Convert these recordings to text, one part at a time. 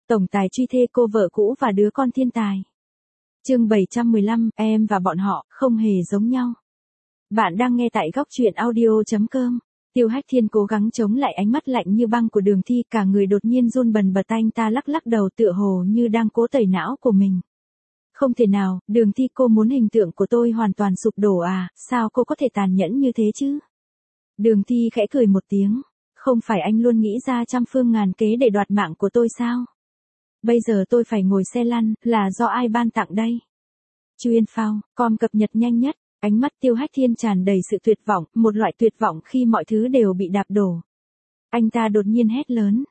Tổng tài truy thê cô vợ cũ và đứa con thiên tài. Chương 715, em và bọn họ không hề giống nhau. Bạn đang nghe tại góc truyện audio.com. Tiêu Hách Thiên cố gắng chống lại ánh mắt lạnh như băng của Đường Thi, cả người đột nhiên run bần bật, anh ta lắc lắc đầu tựa hồ như đang cố tẩy não của mình. Không thể nào, Đường Thi, cô muốn hình tượng của tôi hoàn toàn sụp đổ à, sao cô có thể tàn nhẫn như thế chứ? Đường Thi khẽ cười một tiếng, không phải anh luôn nghĩ ra trăm phương ngàn kế để đoạt mạng của tôi sao? Bây giờ tôi phải ngồi xe lăn, là do ai ban tặng đây? Chuyên phao, com cập nhật nhanh nhất. Ánh mắt Tiêu Hách Thiên tràn đầy sự tuyệt vọng, một loại tuyệt vọng khi mọi thứ đều bị đạp đổ. Anh ta đột nhiên hét lớn,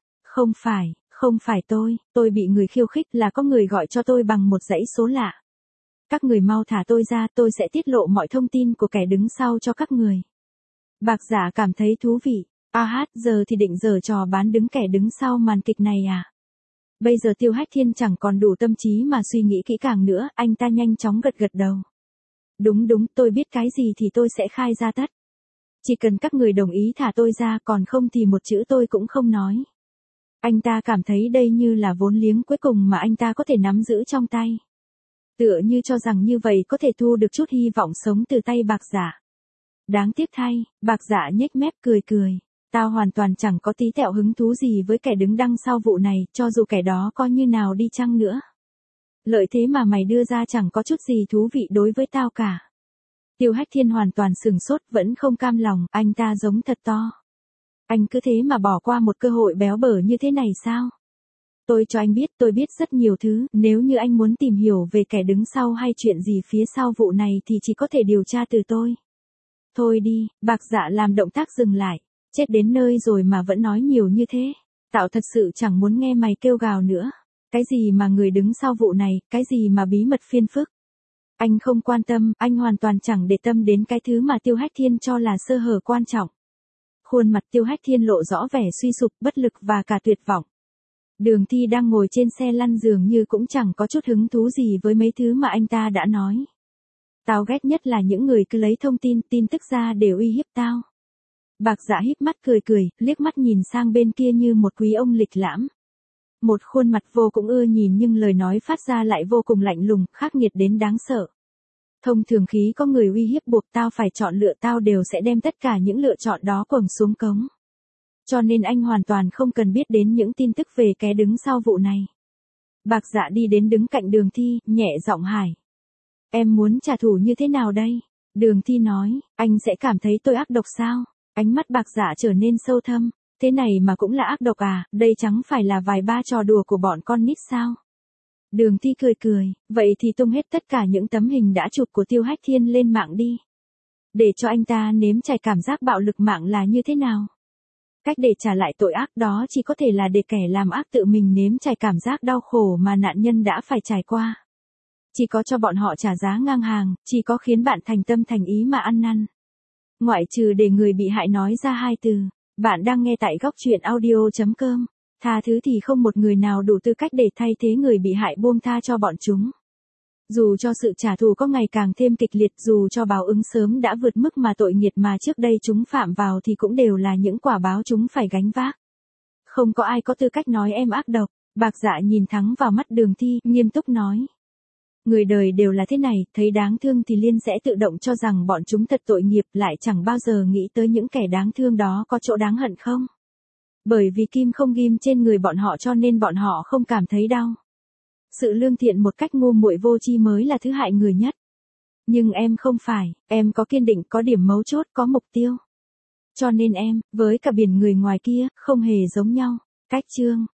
không phải tôi bị người khiêu khích, là có người gọi cho tôi bằng một dãy số lạ. Các người mau thả tôi ra, tôi sẽ tiết lộ mọi thông tin của kẻ đứng sau cho các người. Bạc Dạ cảm thấy thú vị, giờ thì định giở trò bán đứng kẻ đứng sau màn kịch này à? Bây giờ Tiêu Hách Thiên chẳng còn đủ tâm trí mà suy nghĩ kỹ càng nữa, anh ta nhanh chóng gật đầu. Đúng, tôi biết cái gì thì tôi sẽ khai ra tất. Chỉ cần các người đồng ý thả tôi ra, còn không thì một chữ tôi cũng không nói. Anh ta cảm thấy đây như là vốn liếng cuối cùng mà anh ta có thể nắm giữ trong tay. Tựa như cho rằng như vậy có thể thu được chút hy vọng sống từ tay Bạc Dạ. Đáng tiếc thay, Bạc Dạ nhếch mép cười. Tao hoàn toàn chẳng có tí tẹo hứng thú gì với kẻ đứng đằng sau vụ này, cho dù kẻ đó có như nào đi chăng nữa. Lợi thế mà mày đưa ra chẳng có chút gì thú vị đối với tao cả. Tiêu Hách Thiên hoàn toàn sửng sốt, vẫn không cam lòng, anh ta giống thật to. Anh cứ thế mà bỏ qua một cơ hội béo bở như thế này sao? Tôi cho anh biết, tôi biết rất nhiều thứ, nếu như anh muốn tìm hiểu về kẻ đứng sau hay chuyện gì phía sau vụ này thì chỉ có thể điều tra từ tôi. Thôi đi, Bạc Dạ làm động tác dừng lại, chết đến nơi rồi mà vẫn nói nhiều như thế. Tao thật sự chẳng muốn nghe mày kêu gào nữa. Cái gì mà người đứng sau vụ này, cái gì mà bí mật phiền phức. Anh không quan tâm, anh hoàn toàn chẳng để tâm đến cái thứ mà Tiêu Hách Thiên cho là sơ hở quan trọng. Khuôn mặt Tiêu Hách Thiên lộ rõ vẻ suy sụp, bất lực và cả tuyệt vọng. Đường Thi đang ngồi trên xe lăn dường như cũng chẳng có chút hứng thú gì với mấy thứ mà anh ta đã nói. Tao ghét nhất là những người cứ lấy thông tin tức ra để uy hiếp tao. Bạc Dạ híp mắt cười, liếc mắt nhìn sang bên kia như một quý ông lịch lãm. Một khuôn mặt vô cùng ưa nhìn nhưng lời nói phát ra lại vô cùng lạnh lùng, khắc nghiệt đến đáng sợ. Thông thường khi có người uy hiếp buộc tao phải chọn lựa, tao đều sẽ đem tất cả những lựa chọn đó quẳng xuống cống. Cho nên anh hoàn toàn không cần biết đến những tin tức về kẻ đứng sau vụ này. Bạc Dạ đi đến đứng cạnh Đường Thi, nhẹ giọng hỏi. Em muốn trả thù như thế nào đây? Đường Thi nói, anh sẽ cảm thấy tôi ác độc sao? Ánh mắt Bạc Dạ trở nên sâu thâm. Thế này mà cũng là ác độc à, đây chẳng phải là vài ba trò đùa của bọn con nít sao? Đường Thi cười, vậy thì tung hết tất cả những tấm hình đã chụp của Tiêu Hách Thiên lên mạng đi. Để cho anh ta nếm trải cảm giác bạo lực mạng là như thế nào? Cách để trả lại tội ác đó chỉ có thể là để kẻ làm ác tự mình nếm trải cảm giác đau khổ mà nạn nhân đã phải trải qua. Chỉ có cho bọn họ trả giá ngang hàng, chỉ có khiến bạn thành tâm thành ý mà ăn năn. Ngoại trừ để người bị hại nói ra hai từ. Bạn đang nghe tại góc truyện audio.com. Tha thứ thì không một người nào đủ tư cách để thay thế người bị hại buông tha cho bọn chúng. Dù cho sự trả thù có ngày càng thêm kịch liệt, dù cho báo ứng sớm đã vượt mức mà tội nghiệt mà trước đây chúng phạm vào thì cũng đều là những quả báo chúng phải gánh vác. Không có ai có tư cách nói em ác độc. Bạc Dạ nhìn thẳng vào mắt Đường Thi, nghiêm túc nói. Người đời đều là thế này, thấy đáng thương thì liên sẽ tự động cho rằng bọn chúng thật tội nghiệp, lại chẳng bao giờ nghĩ tới những kẻ đáng thương đó có chỗ đáng hận không. Bởi vì kim không ghim trên người bọn họ cho nên bọn họ không cảm thấy đau. Sự lương thiện một cách ngu muội vô tri mới là thứ hại người nhất. Nhưng em không phải, em có kiên định, có điểm mấu chốt, có mục tiêu. Cho nên em, với cả biển người ngoài kia, không hề giống nhau. Cách chương